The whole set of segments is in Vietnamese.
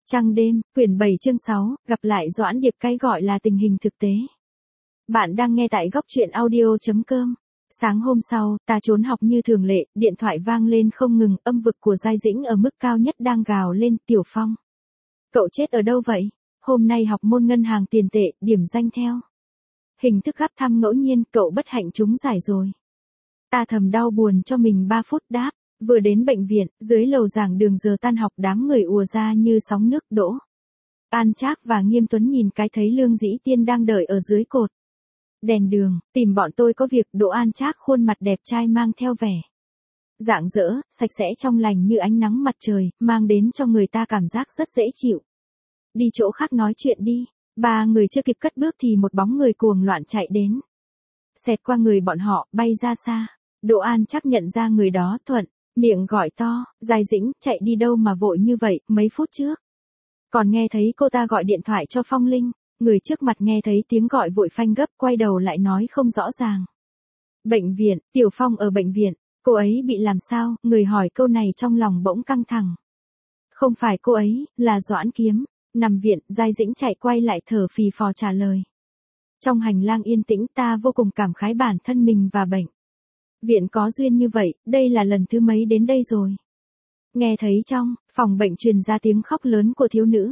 Trăng đêm, quyển 7 chương 6, gặp lại Doãn Điệp, cái gọi là tình hình thực tế. Bạn đang nghe tại góc truyện audio.com. Sáng hôm sau, ta trốn học như thường lệ, điện thoại vang lên không ngừng, âm vực của Giai Dĩnh ở mức cao nhất đang gào lên. Tiểu Phong, cậu chết ở đâu vậy? Hôm nay học môn ngân hàng tiền tệ, điểm danh theo hình thức gấp thăm ngẫu nhiên, cậu bất hạnh trúng giải rồi. Ta thầm đau buồn cho mình 3 phút đáp. Vừa đến bệnh viện, dưới lầu giảng đường giờ tan học đám người ùa ra như sóng nước. Đỗ An Trác và Nghiêm Tuấn nhìn cái thấy Lương Dĩ Tiên đang đợi ở dưới cột đèn đường, tìm bọn tôi có việc. Đỗ An Trác khuôn mặt đẹp trai mang theo vẻ rạng rỡ, sạch sẽ trong lành như ánh nắng mặt trời, mang đến cho người ta cảm giác rất dễ chịu. Đi chỗ khác nói chuyện đi. Ba người chưa kịp cất bước thì một bóng người cuồng loạn chạy đến, xẹt qua người bọn họ, bay ra xa. Đỗ An Trác nhận ra người đó, thuận miệng gọi to, Giai Dĩnh, chạy đi đâu mà vội như vậy? Mấy phút trước còn nghe thấy cô ta gọi điện thoại cho Phong Linh. Người trước mặt nghe thấy tiếng gọi vội phanh gấp, quay đầu lại nói không rõ ràng. Bệnh viện, Tiểu Phong ở bệnh viện, cô ấy bị làm sao? Người hỏi câu này trong lòng bỗng căng thẳng. Không phải cô ấy, là Doãn Kiếm. Nằm viện, Giai Dĩnh chạy quay lại thở phì phò trả lời. Trong hành lang yên tĩnh, ta vô cùng cảm khái bản thân mình và bệnh viện có duyên như vậy, đây là lần thứ mấy đến đây rồi. Nghe thấy trong phòng bệnh truyền ra tiếng khóc lớn của thiếu nữ.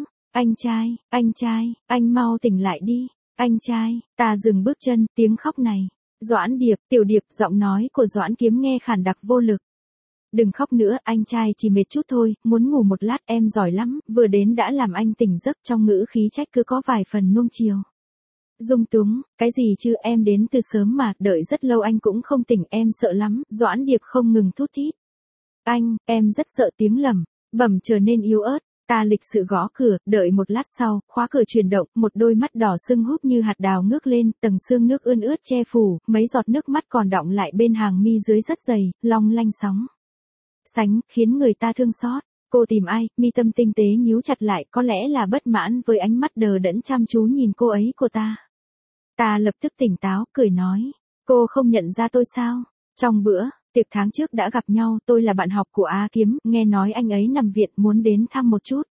Anh trai, anh mau tỉnh lại đi. Anh trai, ta dừng bước chân, tiếng khóc này. Doãn Điệp, Tiểu Điệp, giọng nói của Doãn Kiếm nghe khản đặc vô lực. Đừng khóc nữa, anh trai chỉ mệt chút thôi, muốn ngủ một lát, em giỏi lắm, vừa đến đã làm anh tỉnh giấc. Trong ngữ khí trách cứ có vài phần nuông chiều. Dung túng, cái gì chứ, em đến từ sớm mà, đợi rất lâu anh cũng không tỉnh, em sợ lắm. Doãn Điệp không ngừng thút thít. Anh, em rất sợ. Tiếng lẩm bẩm trở nên yếu ớt. Ta lịch sự gõ cửa, đợi một lát sau, khóa cửa chuyển động, một đôi mắt đỏ sưng húp như hạt đào ngước lên, tầng sương nước ươn ướt che phủ, mấy giọt nước mắt còn đọng lại bên hàng mi dưới rất dày, long lanh sóng sánh, khiến người ta thương xót. Cô tìm ai? Mi tâm tinh tế nhíu chặt lại, có lẽ là bất mãn với ánh mắt đờ đẫn chăm chú nhìn cô ấy của ta. Ta lập tức tỉnh táo, cười nói. Cô không nhận ra tôi sao? Trong bữa tiệc tháng trước đã gặp nhau, tôi là bạn học của A Kiếm, nghe nói anh ấy nằm viện, muốn đến thăm một chút.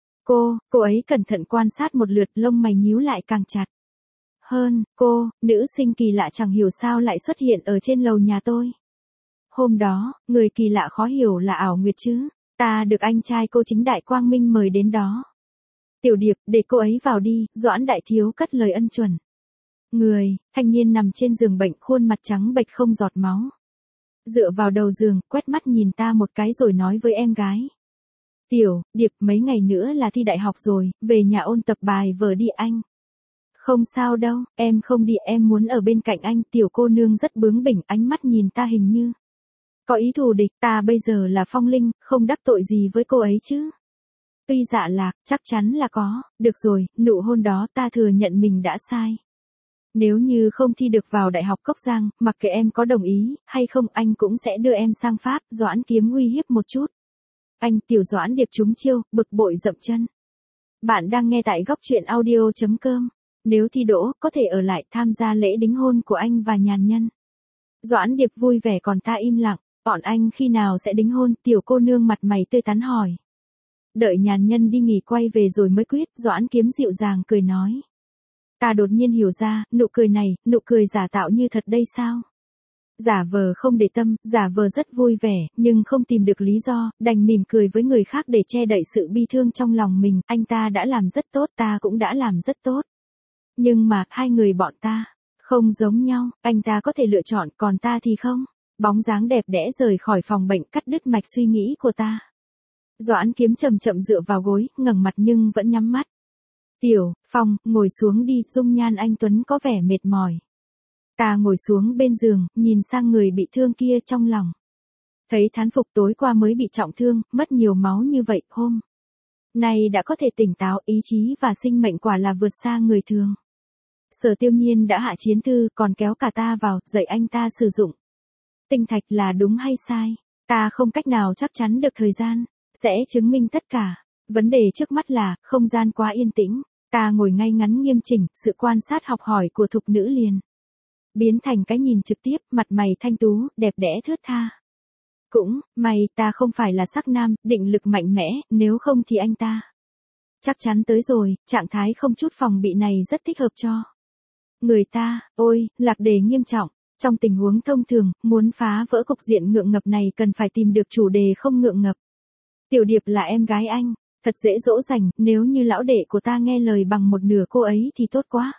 Cô ấy cẩn thận quan sát một lượt, lông mày nhíu lại càng chặt hơn. Nữ sinh kỳ lạ chẳng hiểu sao lại xuất hiện ở trên lầu nhà tôi. Hôm đó, người kỳ lạ khó hiểu là Ảo Nguyệt chứ. Ta được anh trai cô chính đại quang minh mời đến đó. Tiểu Điệp, để cô ấy vào đi. Doãn đại thiếu cất lời ân chuẩn. Người thanh niên nằm trên giường bệnh, khuôn mặt trắng bệch không giọt máu, dựa vào đầu giường, quét mắt nhìn ta một cái rồi nói với em gái. Tiểu Điệp, mấy ngày nữa là thi đại học rồi, về nhà ôn tập bài vở đi anh. Không sao đâu, em không đi, em muốn ở bên cạnh anh. Tiểu cô nương rất bướng bỉnh, ánh mắt nhìn ta hình như có ý thù địch. Ta bây giờ là Phong Linh, không đắc tội gì với cô ấy chứ? Tuy dạ lạc, chắc chắn là có. Được rồi, nụ hôn đó ta thừa nhận mình đã sai. Nếu như không thi được vào Đại học Cốc Giang, mặc kệ em có đồng ý hay không, anh cũng sẽ đưa em sang Pháp. Doãn Kiếm uy hiếp một chút. Anh, Tiểu Doãn Điệp trúng chiêu, bực bội dậm chân. Bạn đang nghe tại góc truyện audio.com. Nếu thi đỗ, có thể ở lại tham gia lễ đính hôn của anh và nhàn nhân. Doãn Điệp vui vẻ còn ta im lặng. Bọn anh khi nào sẽ đính hôn? Tiểu cô nương mặt mày tươi tắn hỏi. Đợi nhàn nhân đi nghỉ quay về rồi mới quyết. Doãn Kiếm dịu dàng cười nói. Ta đột nhiên hiểu ra, nụ cười này, nụ cười giả tạo như thật đây sao? Giả vờ không để tâm, giả vờ rất vui vẻ, nhưng không tìm được lý do, đành mỉm cười với người khác để che đậy sự bi thương trong lòng mình. Anh ta đã làm rất tốt, ta cũng đã làm rất tốt. Nhưng mà, hai người bọn ta không giống nhau, anh ta có thể lựa chọn, còn ta thì không. Bóng dáng đẹp đẽ rời khỏi phòng bệnh, cắt đứt mạch suy nghĩ của ta. Doãn Kiếm chậm chậm dựa vào gối, ngẩng mặt nhưng vẫn nhắm mắt. Tiểu Phong, ngồi xuống đi. Dung nhan anh tuấn có vẻ mệt mỏi. Ta ngồi xuống bên giường, nhìn sang người bị thương kia, trong lòng thấy thán phục. Tối qua mới bị trọng thương, mất nhiều máu như vậy, hôm nay đã có thể tỉnh táo, ý chí và sinh mệnh quả là vượt xa người thường. Sở Tiêu Nhiên đã hạ chiến thư, còn kéo cả ta vào, dạy anh ta sử dụng tinh thạch là đúng hay sai. Ta không cách nào chắc chắn được, thời gian sẽ chứng minh tất cả. Vấn đề trước mắt là, không gian quá yên tĩnh. Ta ngồi ngay ngắn nghiêm chỉnh, sự quan sát học hỏi của thục nữ liền biến thành cái nhìn trực tiếp, mặt mày thanh tú, đẹp đẽ thướt tha. Cũng may ta không phải là sắc nam, định lực mạnh mẽ, nếu không thì anh ta Chắc chắn tới rồi, trạng thái không chút phòng bị này rất thích hợp cho người ta. Ôi, lạc đề nghiêm trọng. Trong tình huống thông thường, muốn phá vỡ cục diện ngượng ngập này cần phải tìm được chủ đề không ngượng ngập. Tiểu Điệp là em gái anh, thật dễ dỗ dành, nếu như lão đệ của ta nghe lời bằng một nửa cô ấy thì tốt quá.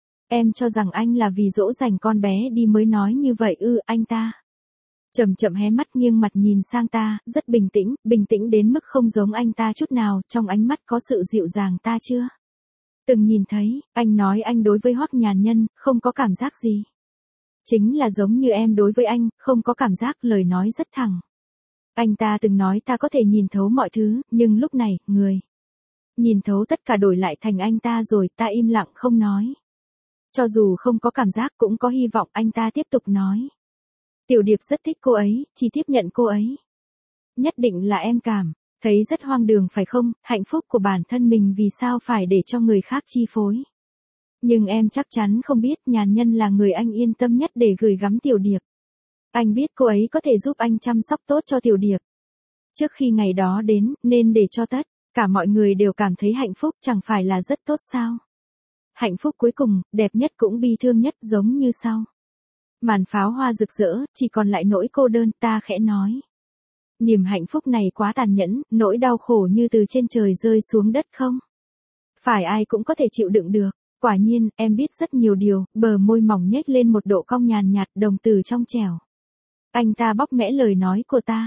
Em cho rằng anh là vì dỗ dành con bé đi mới nói như vậy ư? Anh ta chậm chậm hé mắt nghiêng mặt nhìn sang ta, rất bình tĩnh đến mức không giống anh ta chút nào, trong ánh mắt có sự dịu dàng ta chưa từng nhìn thấy. Anh nói anh đối với Hoắc Nhàn Nhân không có cảm giác gì. Chính là giống như em đối với anh, không có cảm giác, lời nói rất thẳng. Anh ta từng nói ta có thể nhìn thấu mọi thứ, nhưng lúc này, người nhìn thấu tất cả đổi lại thành anh ta rồi, ta im lặng không nói. Cho dù không có cảm giác cũng có hy vọng. Anh ta tiếp tục nói. Tiểu Điệp rất thích cô ấy, chỉ tiếp nhận cô ấy. Nhất định là em cảm thấy rất hoang đường phải không? Hạnh phúc của bản thân mình vì sao phải để cho người khác chi phối? Nhưng em chắc chắn không biết Nhàn Nhân là người anh yên tâm nhất để gửi gắm Tiểu Điệp. Anh biết cô ấy có thể giúp anh chăm sóc tốt cho Tiểu Điệp. Trước khi ngày đó đến, nên để cho tất cả mọi người đều cảm thấy hạnh phúc, chẳng phải là rất tốt sao? Hạnh phúc cuối cùng, đẹp nhất cũng bi thương nhất, giống như sau. Màn pháo hoa rực rỡ, chỉ còn lại nỗi cô đơn, ta khẽ nói. Niềm hạnh phúc này quá tàn nhẫn, nỗi đau khổ như từ trên trời rơi xuống đất không? Phải ai cũng có thể chịu đựng được. Quả nhiên, em biết rất nhiều điều, bờ môi mỏng nhếch lên một độ cong nhàn nhạt, đồng từ trong trẻo. Anh ta bóc mẽ lời nói của ta.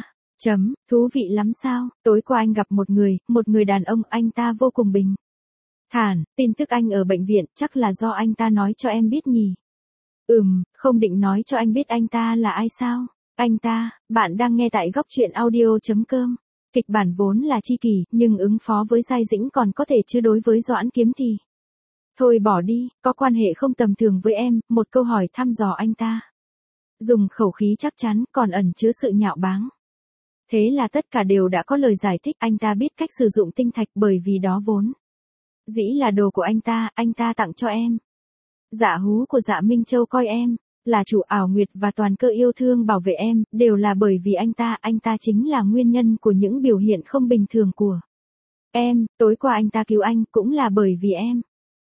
Thú vị lắm sao? Tối qua anh gặp một người đàn ông, anh ta vô cùng bình thản, tin tức anh ở bệnh viện, chắc là do anh ta nói cho em biết nhỉ? Không định nói cho anh biết anh ta là ai sao? Anh ta, bạn đang nghe tại góc truyện audio.com. Kịch bản vốn là chi kỷ, nhưng ứng phó với Giai Dĩnh còn có thể chứ đối với Doãn Kiếm thì thôi bỏ đi, có quan hệ không tầm thường với em. Một câu hỏi thăm dò anh ta. Dùng khẩu khí chắc chắn, còn ẩn chứa sự nhạo báng. Thế là tất cả đều đã có lời giải thích. Anh ta biết cách sử dụng tinh thạch bởi vì đó vốn dĩ là đồ của anh ta tặng cho em. Dạ hú của Dạ Minh Châu coi em là chủ ảo nguyệt và toàn cơ yêu thương bảo vệ em, đều là bởi vì anh ta chính là nguyên nhân của những biểu hiện không bình thường của em. Tối qua anh ta cứu anh cũng là bởi vì em.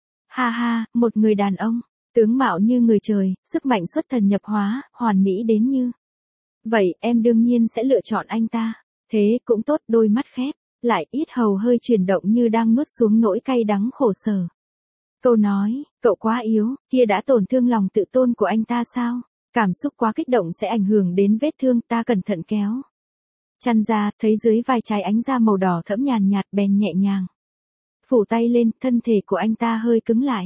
Ha ha, một người đàn ông, tướng mạo như người trời, sức mạnh xuất thần nhập hóa, hoàn mỹ đến như vậy, em đương nhiên sẽ lựa chọn anh ta. Thế cũng tốt. Đôi mắt khép lại, yết hầu hơi chuyển động như đang nuốt xuống nỗi cay đắng khổ sở. Câu nói, cậu quá yếu, kia đã tổn thương lòng tự tôn của anh ta sao? Cảm xúc quá kích động sẽ ảnh hưởng đến vết thương. Ta cẩn thận kéo chăn ra, thấy dưới vai trái ánh da màu đỏ thẫm nhàn nhạt, bèn nhẹ nhàng phủ tay lên. Thân thể của anh ta hơi cứng lại.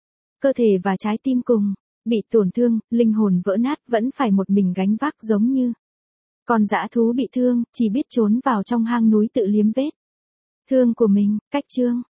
Cơ thể và trái tim cùng bị tổn thương, linh hồn vỡ nát, vẫn phải một mình gánh vác, giống như con dã thú bị thương, chỉ biết trốn vào trong hang núi tự liếm vết thương của mình. Cách chương